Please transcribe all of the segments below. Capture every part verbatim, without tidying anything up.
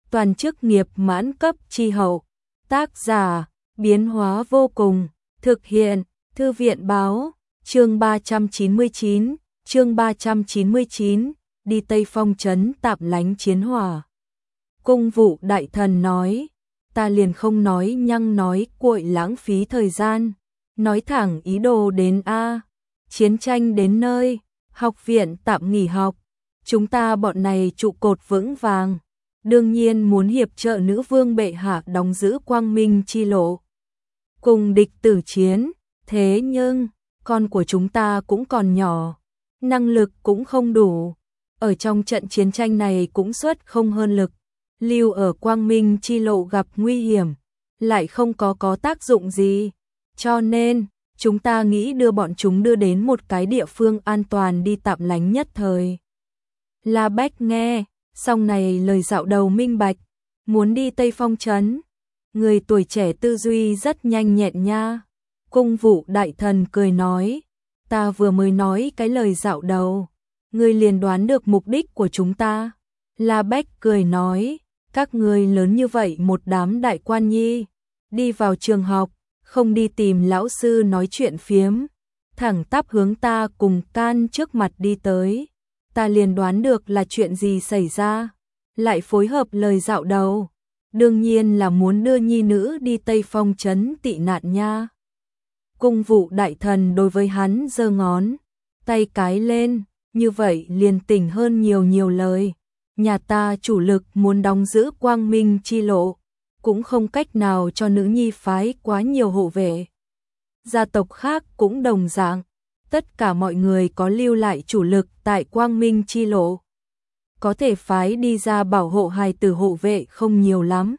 toàn chức nghiệp mãn cấp chi hậu. Tác giả, biến hóa vô cùng, thực hiện, Thư viện báo, chương ba trăm chín mươi chín, chương ba trăm chín mươi chín, đi Tây Phong trấn tạm lánh chiến hỏa. Cung vụ đại thần nói, ta liền không nói nhăng nói cuội lãng phí thời gian, nói thẳng ý đồ đến A, chiến tranh đến nơi, học viện tạm nghỉ học, chúng ta bọn này trụ cột vững vàng, đương nhiên muốn hiệp trợ nữ vương bệ hạ đóng giữ quang minh chi lộ. Cùng địch tử chiến, thế nhưng, con của chúng ta cũng còn nhỏ, năng lực cũng không đủ, ở trong trận chiến tranh này cũng xuất không hơn lực, lưu ở quang minh chi lộ gặp nguy hiểm, lại không có có tác dụng gì, cho nên, chúng ta nghĩ đưa bọn chúng đưa đến một cái địa phương an toàn đi tạm lánh nhất thời. La Bách nghe, xong này lời dạo đầu minh bạch, muốn đi Tây Phong trấn, người tuổi trẻ tư duy rất nhanh nhẹn nha. Cung vụ đại thần cười nói, ta vừa mới nói cái lời dạo đầu, ngươi liền đoán được mục đích của chúng ta. La Bách cười nói, các ngươi lớn như vậy một đám đại quan nhi, đi vào trường học, không đi tìm lão sư nói chuyện phiếm, thẳng tắp hướng ta cùng can trước mặt đi tới, ta liền đoán được là chuyện gì xảy ra, lại phối hợp lời dạo đầu, đương nhiên là muốn đưa nhi nữ đi Tây Phong trấn tị nạn nha. Cung vụ đại thần đối với hắn giơ ngón tay cái lên, như vậy liền tỉnh hơn nhiều nhiều lời, nhà ta chủ lực muốn đóng giữ quang minh chi lộ, cũng không cách nào cho nữ nhi phái quá nhiều hộ vệ. Gia tộc khác cũng đồng dạng, tất cả mọi người có lưu lại chủ lực tại quang minh chi lộ, có thể phái đi ra bảo hộ hài tử hộ vệ không nhiều lắm.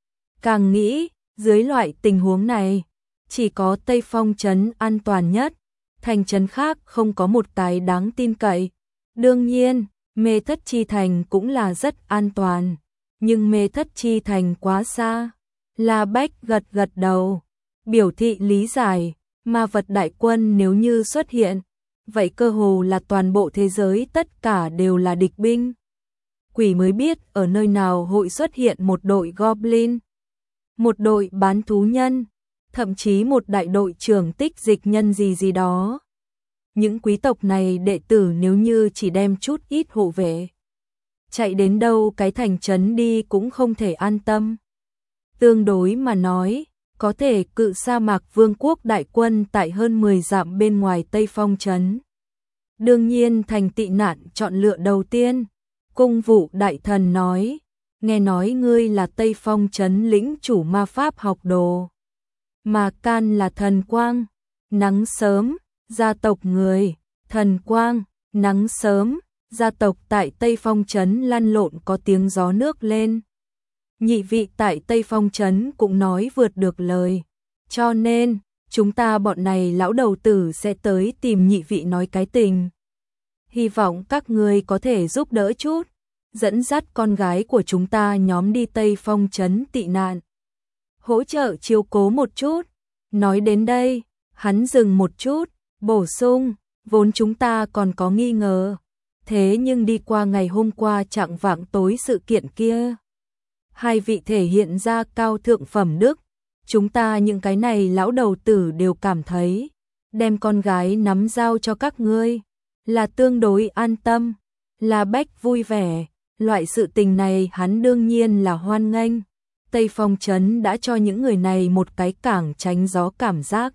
Càng nghĩ, dưới loại tình huống này, chỉ có Tây Phong trấn an toàn nhất, thành trấn khác không có một cái đáng tin cậy. Đương nhiên, Mê Thất Chi Thành cũng là rất an toàn, nhưng Mê Thất Chi Thành quá xa. La Bách gật gật đầu, biểu thị lý giải, ma vật đại quân nếu như xuất hiện, vậy cơ hồ là toàn bộ thế giới tất cả đều là địch binh. Quỷ mới biết ở nơi nào hội xuất hiện một đội Goblin, một đội bán thú nhân, thậm chí một đại đội trưởng tích dịch nhân gì gì đó. Những quý tộc này đệ tử nếu như chỉ đem chút ít hộ vệ, chạy đến đâu cái thành trấn đi cũng không thể an tâm. Tương đối mà nói, có thể cự sa mạc vương quốc đại quân tại hơn mười dặm bên ngoài Tây Phong trấn. Đương nhiên thành tị nạn chọn lựa đầu tiên. Cung vụ đại thần nói, nghe nói ngươi là Tây Phong trấn lĩnh chủ ma pháp học đồ, mà can là thần quang, nắng sớm, gia tộc người, thần quang, nắng sớm, gia tộc tại Tây Phong trấn lăn lộn có tiếng gió nước lên. Nhị vị tại Tây Phong trấn cũng nói vượt được lời, cho nên, chúng ta bọn này lão đầu tử sẽ tới tìm nhị vị nói cái tình. Hy vọng các ngươi có thể giúp đỡ chút, dẫn dắt con gái của chúng ta nhóm đi Tây Phong trấn tị nạn. Hỗ trợ chiếu cố một chút. Nói đến đây, hắn dừng một chút, bổ sung, vốn chúng ta còn có nghi ngờ. Thế nhưng đi qua ngày hôm qua chạng vạng tối sự kiện kia, hai vị thể hiện ra cao thượng phẩm đức, chúng ta những cái này lão đầu tử đều cảm thấy, đem con gái nắm giao cho các ngươi, là tương đối an tâm, là Bách vui vẻ, loại sự tình này hắn đương nhiên là hoan nghênh. Tây Phong trấn đã cho những người này một cái cảng tránh gió cảm giác.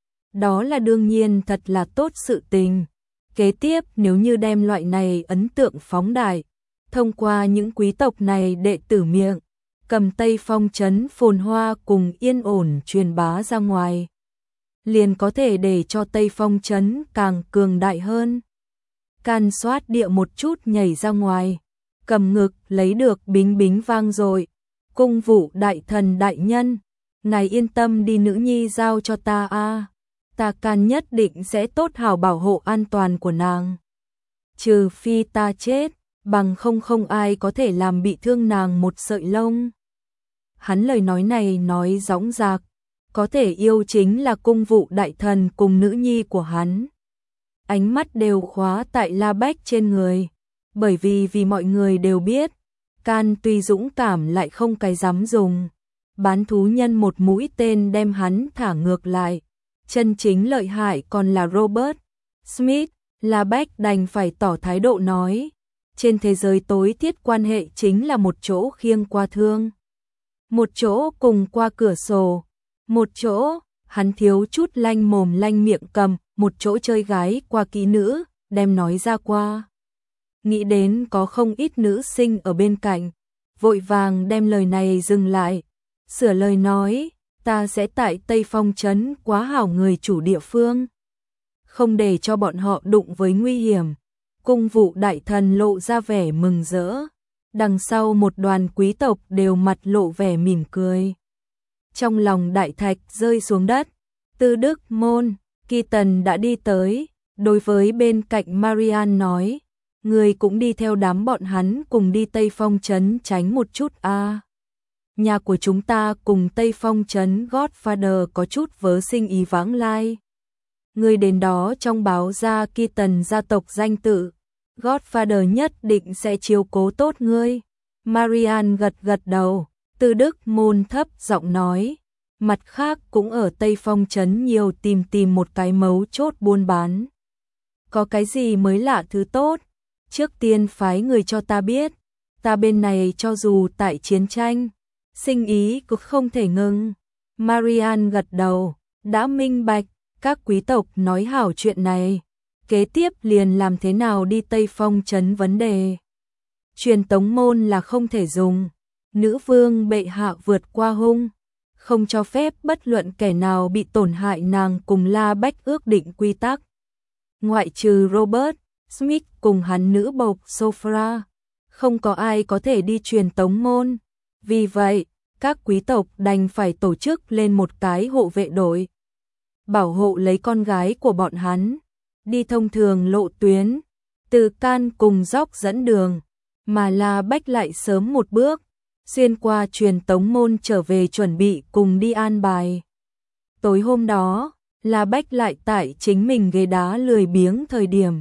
Đó là đương nhiên thật là tốt sự tình. Kế tiếp nếu như đem loại này ấn tượng phóng đại, thông qua những quý tộc này đệ tử miệng, cầm Tây Phong trấn phồn hoa cùng yên ổn truyền bá ra ngoài, liền có thể để cho Tây Phong trấn càng cường đại hơn. Can soát địa một chút nhảy ra ngoài, cầm ngực lấy được bính bính vang rồi. Cung vụ đại thần đại nhân, ngài yên tâm đi, nữ nhi giao cho ta a, ta Can nhất định sẽ tốt hảo bảo hộ an toàn của nàng. Trừ phi ta chết, bằng không không ai có thể làm bị thương nàng một sợi lông. Hắn lời nói này nói dõng dạc, có thể yêu chính là cung vụ đại thần cùng nữ nhi của hắn. Ánh mắt đều khóa tại La Bách trên người, bởi vì vì mọi người đều biết, Can tuy dũng cảm lại không cái dám dùng. Bán thú nhân một mũi tên đem hắn thả ngược lại. Chân chính lợi hại còn là Robert Smith. La Bách đành phải tỏ thái độ nói. Trên thế giới tối thiết quan hệ chính là một chỗ khiêng qua thương. Một chỗ cùng qua cửa sổ. Một chỗ, hắn thiếu chút lanh mồm lanh miệng cầm, một chỗ chơi gái qua kỹ nữ, đem nói ra qua. Nghĩ đến có không ít nữ sinh ở bên cạnh, vội vàng đem lời này dừng lại, sửa lời nói, ta sẽ tại Tây Phong trấn quá hảo người chủ địa phương, không để cho bọn họ đụng với nguy hiểm. Cung vụ đại thần lộ ra vẻ mừng rỡ, đằng sau một đoàn quý tộc đều mặt lộ vẻ mỉm cười. Trong lòng đại thạch rơi xuống đất, Tư Đức Môn, Kỳ Tần đã đi tới, đối với bên cạnh Marian nói, người cũng đi theo đám bọn hắn cùng đi Tây Phong trấn tránh một chút a. À. Nhà của chúng ta cùng Tây Phong trấn Godfather có chút vớ sinh ý vãng lai. Người đến đó trong báo ra Kỳ Tần gia tộc danh tự, Godfather nhất định sẽ chiếu cố tốt ngươi. Marian gật gật đầu, Tư Đức Môn thấp giọng nói, mặt khác cũng ở Tây Phong trấn nhiều tìm tìm một cái mấu chốt buôn bán. Có cái gì mới lạ thứ tốt, trước tiên phái người cho ta biết, ta bên này cho dù tại chiến tranh, sinh ý cũng không thể ngừng. Marian gật đầu, đã minh bạch, các quý tộc nói hảo chuyện này, kế tiếp liền làm thế nào đi Tây Phong trấn vấn đề. Truyền tống môn là không thể dùng, nữ vương bệ hạ vượt qua hung, không cho phép bất luận kẻ nào bị tổn hại nàng cùng La Bách ước định quy tắc. Ngoại trừ Robert Smith cùng hắn nữ bộc Sophia, không có ai có thể đi truyền tống môn. Vì vậy, các quý tộc đành phải tổ chức lên một cái hộ vệ đội, bảo hộ lấy con gái của bọn hắn, đi thông thường lộ tuyến, từ Can cùng Dốc dẫn đường, mà La Bách lại sớm một bước, xuyên qua truyền tống môn trở về chuẩn bị cùng đi an bài. Tối hôm đó, La Bách lại tại chính mình ghế đá lười biếng thời điểm.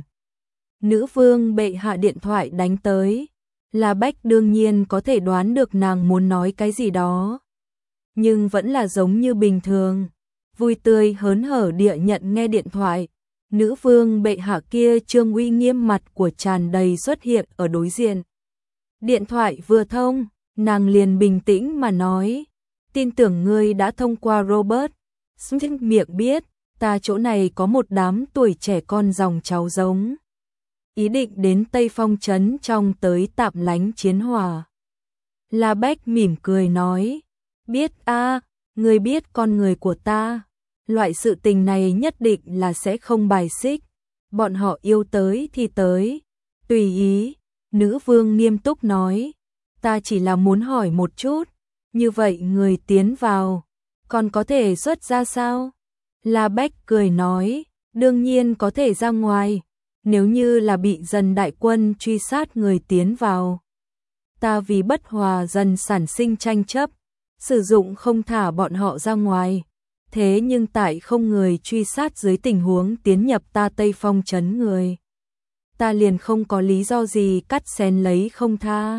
Nữ vương bệ hạ điện thoại đánh tới, La Bách đương nhiên có thể đoán được nàng muốn nói cái gì đó. Nhưng vẫn là giống như bình thường, vui tươi hớn hở địa nhận nghe điện thoại. Nữ vương bệ hạ kia trương uy nghiêm mặt của tràn đầy xuất hiện ở đối diện. Điện thoại vừa thông, nàng liền bình tĩnh mà nói, tin tưởng ngươi đã thông qua Robert Smith miệng biết, ta chỗ này có một đám tuổi trẻ con dòng cháu giống. Ý định đến Tây Phong trấn trong tới tạm lánh chiến hòa. La Bách mỉm cười nói, biết a, ngươi biết con người của ta, loại sự tình này nhất định là sẽ không bài xích, bọn họ yêu tới thì tới, tùy ý. Nữ vương nghiêm túc nói, ta chỉ là muốn hỏi một chút, như vậy người tiến vào, còn có thể xuất ra sao? La Bách cười nói, đương nhiên có thể ra ngoài, nếu như là bị dần đại quân truy sát người tiến vào. Ta vì bất hòa dần sản sinh tranh chấp, sử dụng không thả bọn họ ra ngoài, thế nhưng tại không người truy sát dưới tình huống tiến nhập ta Tây Phong trấn người, ta liền không có lý do gì cắt xén lấy không tha.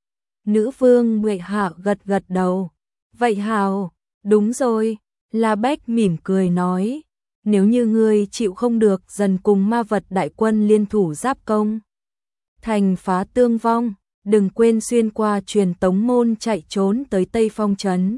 Nữ vương bệ hạ gật gật đầu, vậy hào, đúng rồi. La Bách mỉm cười nói, nếu như ngươi chịu không được dần cùng ma vật đại quân liên thủ giáp công, thành phá tương vong, đừng quên xuyên qua truyền tống môn chạy trốn tới Tây Phong trấn.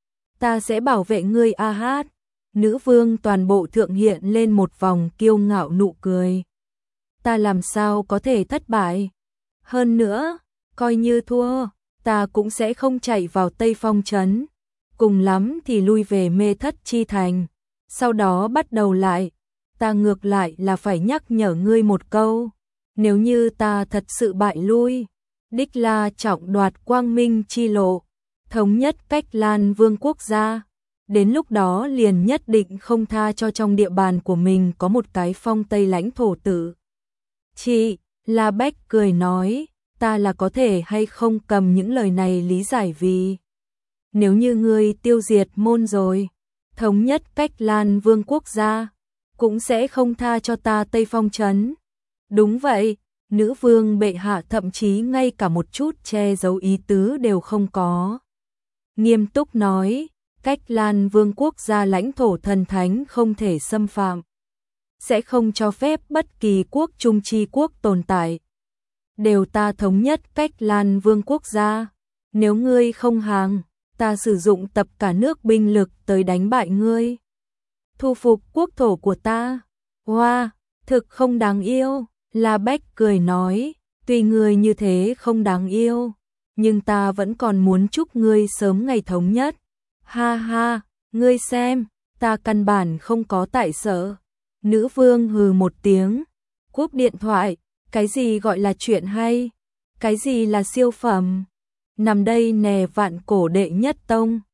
Ta sẽ bảo vệ ngươi a hát. Nữ vương toàn bộ thượng hiện lên một vòng kiêu ngạo nụ cười. Ta làm sao có thể thất bại? Hơn nữa, coi như thua, ta cũng sẽ không chạy vào Tây Phong trấn. Cùng lắm thì lui về Mê Thất Chi Thành, sau đó bắt đầu lại. Ta ngược lại là phải nhắc nhở ngươi một câu, nếu như ta thật sự bại lui, đích la trọng đoạt quang minh chi lộ, thống nhất cách Lan Vương quốc gia, đến lúc đó liền nhất định không tha cho trong địa bàn của mình có một cái phong Tây lãnh thổ tử. Chị, La Bách cười nói, ta là có thể hay không cầm những lời này lý giải vì, nếu như ngươi tiêu diệt môn rồi, thống nhất cách Lan Vương quốc gia, cũng sẽ không tha cho ta Tây Phong trấn. Đúng vậy, Nữ vương bệ hạ thậm chí ngay cả một chút che giấu ý tứ đều không có. Nghiêm túc nói, Cách Lan Vương quốc gia lãnh thổ thần thánh không thể xâm phạm. Sẽ không cho phép bất kỳ quốc trung chi quốc tồn tại. Đều ta thống nhất Cách Lan Vương quốc gia. Nếu ngươi không hàng, ta sử dụng tập cả nước binh lực tới đánh bại ngươi. Thu phục quốc thổ của ta. Hoa, wow, thực không đáng yêu. La Bách cười nói, tuy ngươi như thế không đáng yêu, nhưng ta vẫn còn muốn chúc ngươi sớm ngày thống nhất. Ha ha, ngươi xem, ta căn bản không có tại sợ. Nữ vương hừ một tiếng, cúp điện thoại, cái gì gọi là chuyện hay, cái gì là siêu phẩm. Nằm đây nè vạn cổ đệ nhất tông.